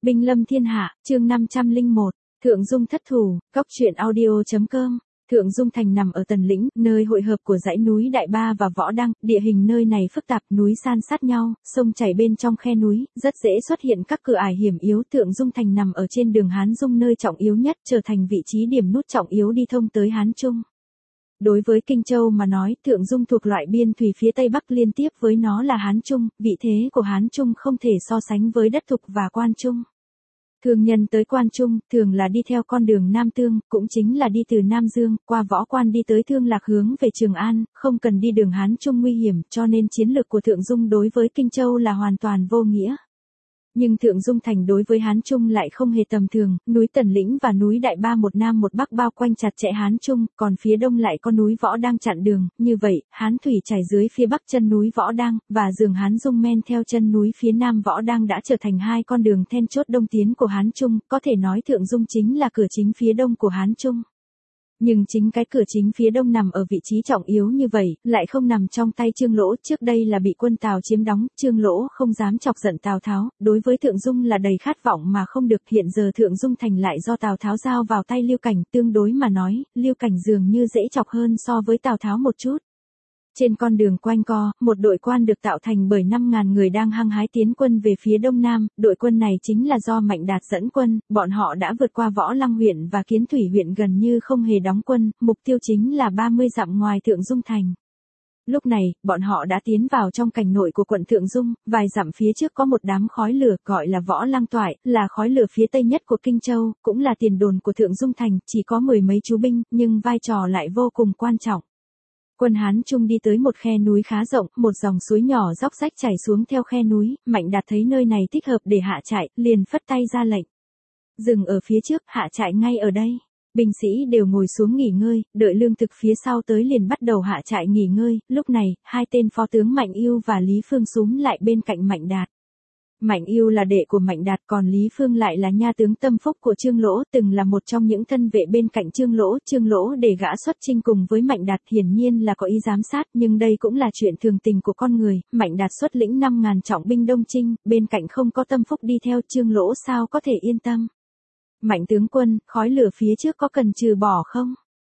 Binh lâm thiên hạ, chương 501, Thượng Dung thất thủ, góc truyện audio.com. Thượng Dung thành nằm ở Tần Lĩnh, nơi hội hợp của dãy núi Đại Ba và Võ Đăng, địa hình nơi này phức tạp, núi san sát nhau, sông chảy bên trong khe núi, rất dễ xuất hiện các cửa ải hiểm yếu. Thượng Dung thành nằm ở trên đường Hán Dung nơi trọng yếu nhất, trở thành vị trí điểm nút trọng yếu đi thông tới Hán Trung. Đối với Kinh Châu mà nói, Thượng Dung thuộc loại biên thủy phía Tây Bắc, liên tiếp với nó là Hán Trung, vị thế của Hán Trung không thể so sánh với đất Thục và Quan Trung. Thương nhân tới Quan Trung, thường là đi theo con đường Nam Tương, cũng chính là đi từ Nam Dương, qua Võ Quan đi tới Thương Lạc hướng về Trường An, không cần đi đường Hán Trung nguy hiểm, cho nên chiến lược của Thượng Dung đối với Kinh Châu là hoàn toàn vô nghĩa. Nhưng Thượng Dung thành đối với Hán Trung lại không hề tầm thường, núi Tần Lĩnh và núi Đại Ba một Nam một Bắc bao quanh chặt chẽ Hán Trung, còn phía đông lại có núi Võ Đang chặn đường, như vậy, Hán thủy chảy dưới phía bắc chân núi Võ Đang, và giường Hán Dung men theo chân núi phía nam Võ Đang đã trở thành hai con đường then chốt đông tiến của Hán Trung, có thể nói Thượng Dung chính là cửa chính phía đông của Hán Trung. Nhưng chính cái cửa chính phía đông nằm ở vị trí trọng yếu như vậy, lại không nằm trong tay Trương Lỗ, trước đây là bị quân Tào chiếm đóng, Trương Lỗ không dám chọc giận Tào Tháo, đối với Thượng Dung là đầy khát vọng mà không được, hiện giờ Thượng Dung thành lại do Tào Tháo giao vào tay Lưu Cảnh, tương đối mà nói, Lưu Cảnh dường như dễ chọc hơn so với Tào Tháo một chút. Trên con đường quanh co, một đội quan được tạo thành bởi 5.000 người đang hăng hái tiến quân về phía đông nam, đội quân này chính là do Mạnh Đạt dẫn quân, bọn họ đã vượt qua Võ Lăng huyện và Kiến Thủy huyện gần như không hề đóng quân, mục tiêu chính là 30 dặm ngoài Thượng Dung thành. Lúc này, bọn họ đã tiến vào trong cảnh nội của quận Thượng Dung, vài dặm phía trước có một đám khói lửa gọi là Võ Lăng Toại, là khói lửa phía tây nhất của Kinh Châu, cũng là tiền đồn của Thượng Dung thành, chỉ có 10 mấy chú binh, nhưng vai trò lại vô cùng quan trọng. Quân Hán Trung đi tới một khe núi khá rộng, một dòng suối nhỏ róc rách chảy xuống theo khe núi, Mạnh Đạt thấy nơi này thích hợp để hạ trại, liền phất tay ra lệnh. Dừng ở phía trước, hạ trại ngay ở đây. Binh sĩ đều ngồi xuống nghỉ ngơi, đợi lương thực phía sau tới liền bắt đầu hạ trại nghỉ ngơi, lúc này, hai tên phó tướng Mạnh Ưu và Lý Phương xúm lại bên cạnh Mạnh Đạt. Mạnh Ưu là đệ của Mạnh Đạt, còn Lý Phương lại là nha tướng tâm phúc của Trương Lỗ, từng là một trong những thân vệ bên cạnh Trương Lỗ để gã xuất chinh cùng với Mạnh Đạt, hiển nhiên là có ý giám sát, nhưng đây cũng là chuyện thường tình của con người. Mạnh Đạt xuất lĩnh 5.000 trọng binh đông chinh, bên cạnh không có tâm phúc đi theo, Trương Lỗ sao có thể yên tâm. Mạnh tướng quân, khói lửa phía trước có cần trừ bỏ không?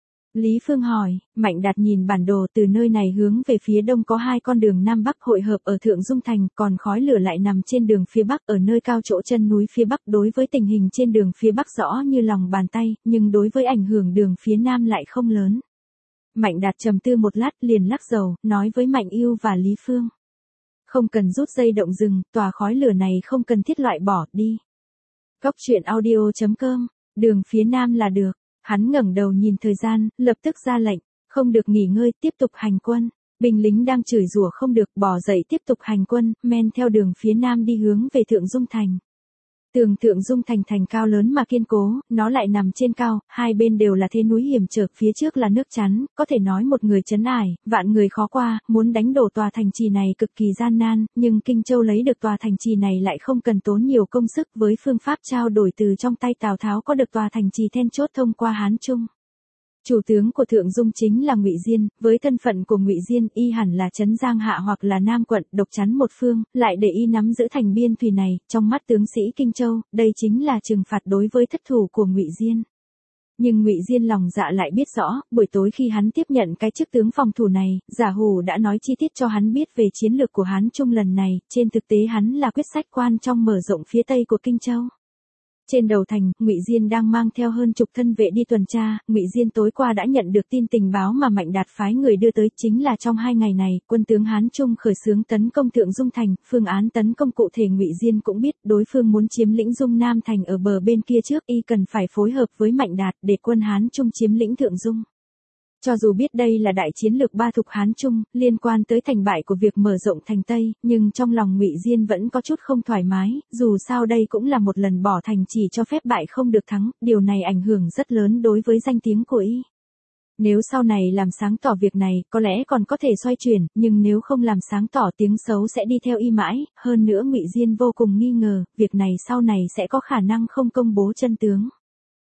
Lý Phương hỏi. Mạnh Đạt nhìn bản đồ, từ nơi này hướng về phía đông có hai con đường Nam Bắc hội hợp ở Thượng Dung thành, còn khói lửa lại nằm trên đường phía Bắc ở nơi cao chỗ chân núi phía Bắc, đối với tình hình trên đường phía Bắc rõ như lòng bàn tay, nhưng đối với ảnh hưởng đường phía Nam lại không lớn. Mạnh Đạt trầm tư một lát liền lắc đầu, nói với Mạnh Ưu và Lý Phương. Không cần rút dây động rừng, tòa khói lửa này không cần thiết loại bỏ, đi. Góc truyện audio.com, đường phía Nam là được. Hắn ngẩng đầu nhìn thời gian, lập tức ra lệnh, không được nghỉ ngơi, tiếp tục hành quân. Binh lính đang chửi rủa không được, bỏ dậy tiếp tục hành quân, men theo đường phía nam đi hướng về Thượng Dung thành. Tường Thượng Dung thành thành cao lớn mà kiên cố, nó lại nằm trên cao, hai bên đều là thế núi hiểm trở, phía trước là nước chắn, có thể nói một người trấn ải, vạn người khó qua, muốn đánh đổ tòa thành trì này cực kỳ gian nan, nhưng Kinh Châu lấy được tòa thành trì này lại không cần tốn nhiều công sức, với phương pháp trao đổi từ trong tay Tào Tháo có được tòa thành trì then chốt thông qua Hán Trung. Chủ tướng của Thượng Dung chính là Ngụy Diên, với thân phận của Ngụy Diên, y hẳn là trấn Giang Hạ hoặc là Nam quận, độc chắn một phương, lại để y nắm giữ thành biên thủy này, trong mắt tướng sĩ Kinh Châu, đây chính là trừng phạt đối với thất thủ của Ngụy Diên. Nhưng Ngụy Diên lòng dạ lại biết rõ, buổi tối khi hắn tiếp nhận cái chức tướng phòng thủ này, Giả Hủ đã nói chi tiết cho hắn biết về chiến lược của Hán Trung lần này, trên thực tế hắn là quyết sách quan trong mở rộng phía tây của Kinh Châu. Trên đầu thành, Ngụy Diên đang mang theo hơn chục thân vệ đi tuần tra, Ngụy Diên tối qua đã nhận được tin tình báo mà Mạnh Đạt phái người đưa tới, chính là trong 2 ngày này, quân tướng Hán Trung khởi xướng tấn công Thượng Dung thành, phương án tấn công cụ thể Ngụy Diên cũng biết, đối phương muốn chiếm lĩnh Dung Nam thành ở bờ bên kia trước, y cần phải phối hợp với Mạnh Đạt để quân Hán Trung chiếm lĩnh Thượng Dung. Cho dù biết đây là đại chiến lược ba thục Hán Trung, liên quan tới thành bại của việc mở rộng thành Tây, nhưng trong lòng Ngụy Diên vẫn có chút không thoải mái, dù sao đây cũng là một lần bỏ thành chỉ cho phép bại không được thắng, điều này ảnh hưởng rất lớn đối với danh tiếng của y. Nếu sau này làm sáng tỏ việc này, có lẽ còn có thể xoay chuyển, nhưng nếu không làm sáng tỏ tiếng xấu sẽ đi theo y mãi, hơn nữa Ngụy Diên vô cùng nghi ngờ, việc này sau này sẽ có khả năng không công bố chân tướng.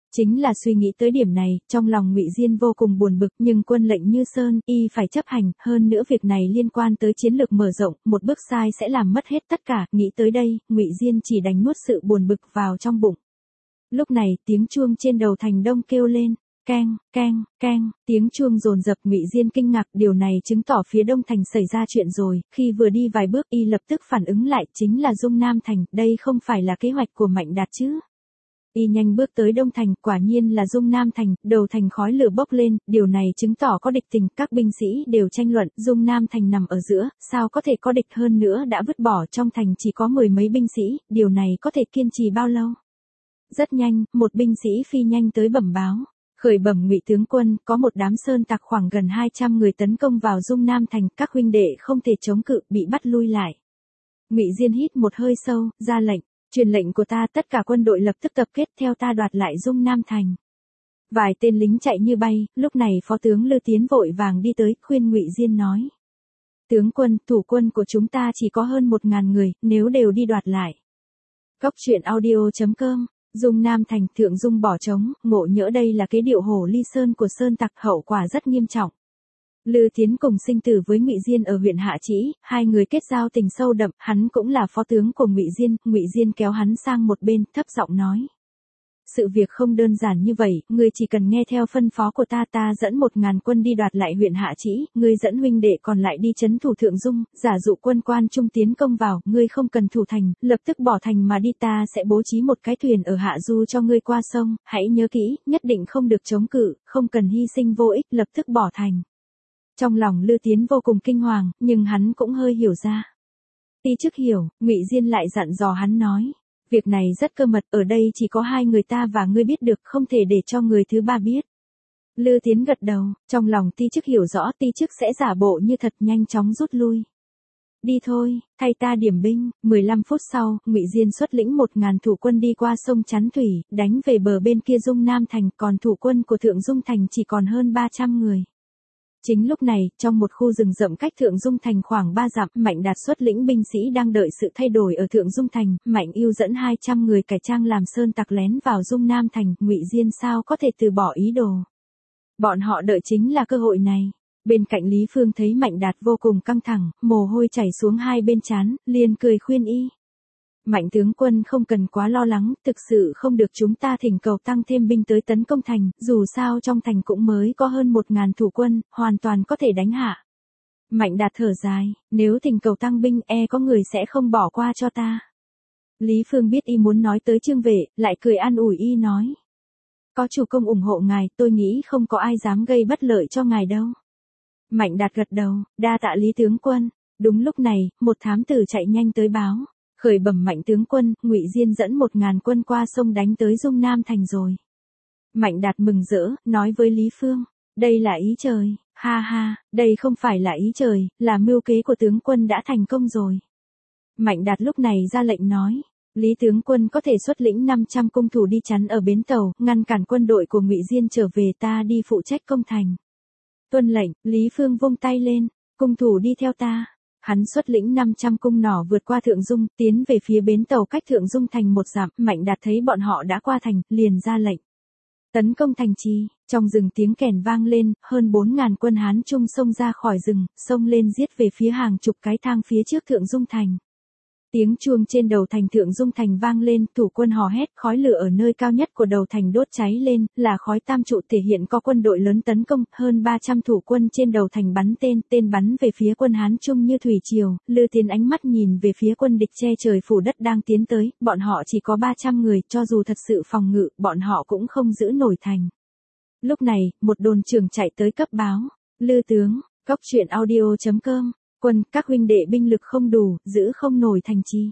Chính là suy nghĩ tới điểm này, trong lòng Ngụy Diên vô cùng buồn bực, nhưng quân lệnh như sơn, y phải chấp hành, hơn nữa việc này liên quan tới chiến lược mở rộng, một bước sai sẽ làm mất hết tất cả, nghĩ tới đây, Ngụy Diên chỉ đành nuốt sự buồn bực vào trong bụng. Lúc này, tiếng chuông trên đầu thành đông kêu lên, keng, keng, keng, tiếng chuông dồn dập. Ngụy Diên kinh ngạc, điều này chứng tỏ phía đông thành xảy ra chuyện rồi, khi vừa đi vài bước y lập tức phản ứng lại, chính là Dung Nam thành, đây không phải là kế hoạch của Mạnh Đạt chứ. Y nhanh bước tới đông thành, quả nhiên là Dung Nam thành, đầu thành khói lửa bốc lên, điều này chứng tỏ có địch tình, các binh sĩ đều tranh luận, Dung Nam thành nằm ở giữa, sao có thể có địch, hơn nữa đã vứt bỏ trong thành chỉ có 10 mấy binh sĩ, điều này có thể kiên trì bao lâu? Rất nhanh, một binh sĩ phi nhanh tới bẩm báo. Khởi bẩm Ngụy tướng quân, có một đám sơn tặc khoảng gần 200 người tấn công vào Dung Nam thành, các huynh đệ không thể chống cự, bị bắt lui lại. Ngụy Diên hít một hơi sâu, ra lệnh, truyền lệnh của ta, tất cả quân đội lập tức tập kết theo ta đoạt lại Dung Nam thành. Vài tên lính chạy như bay, lúc này phó tướng Lư Tiến vội vàng đi tới, khuyên Ngụy Diên nói: tướng quân, thủ quân của chúng ta chỉ có hơn 1000 người, nếu đều đi đoạt lại. Cốc truyện audio.com. Dung Nam thành, Thượng Dung bỏ trống, ngộ nhỡ đây là kế điệu Hồ Ly Sơn của sơn tặc, hậu quả rất nghiêm trọng. Lư Tiến cùng sinh tử với Ngụy Diên ở huyện Hạ Trĩ, hai người kết giao tình sâu đậm, hắn cũng là phó tướng của Ngụy Diên. Ngụy Diên kéo hắn sang một bên, thấp giọng nói: sự việc không đơn giản như vậy, ngươi chỉ cần nghe theo phân phó của ta, ta dẫn 1000 quân đi đoạt lại huyện Hạ Trĩ, ngươi dẫn huynh đệ còn lại đi trấn thủ Thượng Dung, giả dụ quân quan trung tiến công vào, ngươi không cần thủ thành, lập tức bỏ thành mà đi, ta sẽ bố trí một cái thuyền ở hạ du cho ngươi qua sông, hãy nhớ kỹ, nhất định không được chống cự, không cần hy sinh vô ích, lập tức bỏ thành. Trong lòng Lư Tiến vô cùng kinh hoàng, nhưng hắn cũng hơi hiểu ra. Ti chức hiểu, Ngụy Diên lại dặn dò hắn nói: việc này rất cơ mật, ở đây chỉ có hai người ta và ngươi biết được, không thể để cho người thứ ba biết. Lư Tiến gật đầu, trong lòng Ti chức hiểu rõ, Ti chức sẽ giả bộ như thật, nhanh chóng rút lui. Đi thôi, thay ta điểm binh. 15 phút sau, Ngụy Diên xuất lĩnh 1000 thủ quân đi qua sông chắn thủy, đánh về bờ bên kia Dung Nam thành, còn thủ quân của Thượng Dung thành chỉ còn hơn 300 người. Chính lúc này, trong một khu rừng rậm cách Thượng Dung thành khoảng 3 dặm, Mạnh Đạt xuất lĩnh binh sĩ đang đợi sự thay đổi ở Thượng Dung thành, Mạnh Ưu dẫn 200 người cải trang làm sơn tặc lén vào Dung Nam thành, Ngụy Diên sao có thể từ bỏ ý đồ. Bọn họ đợi chính là cơ hội này. Bên cạnh Lý Phương thấy Mạnh Đạt vô cùng căng thẳng, mồ hôi chảy xuống hai bên trán, liền cười khuyên y: Mạnh tướng quân không cần quá lo lắng, thực sự không được chúng ta thỉnh cầu tăng thêm binh tới tấn công thành, dù sao trong thành cũng mới có hơn 1000 thủ quân, hoàn toàn có thể đánh hạ. Mạnh Đạt thở dài, nếu thỉnh cầu tăng binh có người sẽ không bỏ qua cho ta. Lý Phương biết y muốn nói tới Trương Vệ, lại cười an ủi y nói: có chủ công ủng hộ ngài, tôi nghĩ không có ai dám gây bất lợi cho ngài đâu. Mạnh Đạt gật đầu, đa tạ Lý tướng quân. Đúng lúc này, một thám tử chạy nhanh tới báo: khởi bẩm Mạnh tướng quân, Ngụy Diên dẫn 1000 quân qua sông đánh tới Dung Nam thành rồi. Mạnh Đạt mừng rỡ, nói với Lý Phương: đây là ý trời, ha ha, đây không phải là ý trời, là mưu kế của tướng quân đã thành công rồi. Mạnh Đạt lúc này ra lệnh nói: Lý tướng quân có thể xuất lĩnh 500 cung thủ đi chắn ở bến tàu, ngăn cản quân đội của Ngụy Diên trở về, ta đi phụ trách công thành. Tuân lệnh. Lý Phương vung tay lên: cung thủ đi theo ta. Hắn xuất lĩnh 500 cung nỏ vượt qua Thượng Dung, tiến về phía bến tàu cách Thượng Dung thành 1 dặm, Mạnh Đạt thấy bọn họ đã qua thành, liền ra lệnh tấn công thành trì. Trong rừng tiếng kèn vang lên, hơn 4000 quân Hán Trung xông ra khỏi rừng, xông lên giết về phía hàng chục cái thang phía trước Thượng Dung thành. Tiếng chuông trên đầu thành Thượng Dung thành vang lên, thủ quân hò hét, khói lửa ở nơi cao nhất của đầu thành đốt cháy lên, là khói tam trụ thể hiện có quân đội lớn tấn công, hơn 300 thủ quân trên đầu thành bắn tên bắn về phía quân Hán Trung như thủy triều. Lư Tiến ánh mắt nhìn về phía quân địch che trời phủ đất đang tiến tới, bọn họ chỉ có 300 người, cho dù thật sự phòng ngự, bọn họ cũng không giữ nổi thành. Lúc này, một đồn trưởng chạy tới cấp báo: Lư tướng, Cốc truyện audio.com. Quân, các huynh đệ binh lực không đủ, giữ không nổi thành trì.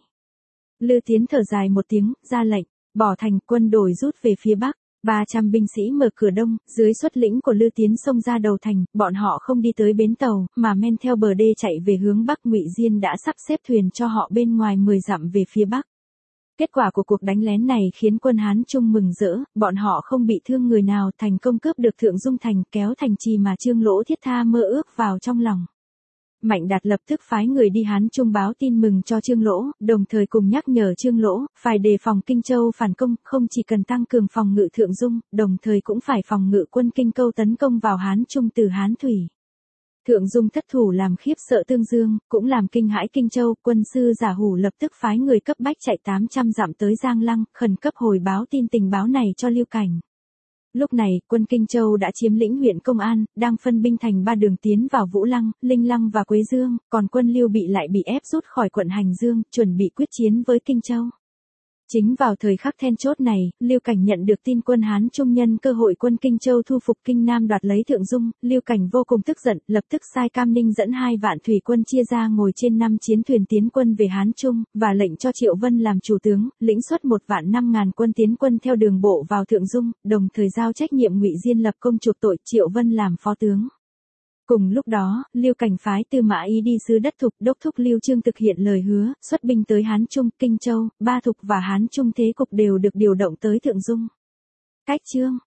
Lư Tiến thở dài một tiếng, ra lệnh, bỏ thành, quân đội rút về phía bắc. 300 binh sĩ mở cửa đông, dưới xuất lĩnh của Lư Tiến xông ra đầu thành, bọn họ không đi tới bến tàu, mà men theo bờ đê chạy về hướng bắc. Ngụy Diên đã sắp xếp thuyền cho họ bên ngoài 10 dặm về phía bắc. Kết quả của cuộc đánh lén này khiến quân Hán Trung mừng rỡ, bọn họ không bị thương người nào, thành công cướp được Thượng Dung thành, kéo thành trì mà Trương Lỗ Thiết Tha mơ ước vào trong lòng. Mạnh Đạt lập tức phái người đi Hán Trung báo tin mừng cho Trương Lỗ, đồng thời cùng nhắc nhở Trương Lỗ, phải đề phòng Kinh Châu phản công, không chỉ cần tăng cường phòng ngự Thượng Dung, đồng thời cũng phải phòng ngự quân Kinh Câu tấn công vào Hán Trung từ Hán Thủy. Thượng Dung thất thủ làm khiếp sợ Tương Dương, cũng làm kinh hãi Kinh Châu, quân sư Giả Hủ lập tức phái người cấp bách chạy 800 dặm tới Giang Lăng, khẩn cấp hồi báo tin tình báo này cho Lưu Cảnh. Lúc này, quân Kinh Châu đã chiếm lĩnh huyện Công An, đang phân binh thành 3 đường tiến vào Vũ Lăng, Linh Lăng và Quế Dương, còn quân Lưu Bị lại bị ép rút khỏi quận Hành Dương, chuẩn bị quyết chiến với Kinh Châu. Chính vào thời khắc then chốt này, Lưu Cảnh nhận được tin quân Hán Trung nhân cơ hội quân Kinh Châu thu phục Kinh Nam đoạt lấy Thượng Dung, Lưu Cảnh vô cùng tức giận, lập tức sai Cam Ninh dẫn 2 vạn thủy quân chia ra ngồi trên 5 chiến thuyền tiến quân về Hán Trung, và lệnh cho Triệu Vân làm chủ tướng, lĩnh xuất 1.500.000 quân tiến quân theo đường bộ vào Thượng Dung, đồng thời giao trách nhiệm Ngụy Diên lập công chuộc tội, Triệu Vân làm phó tướng. Cùng lúc đó, Lưu Cảnh phái Tư Mã Ý đi sứ Đất Thục đốc thúc Lưu Chương thực hiện lời hứa, xuất binh tới Hán Trung, Kinh Châu, Ba Thục và Hán Trung thế cục đều được điều động tới Thượng Dung. Cách chương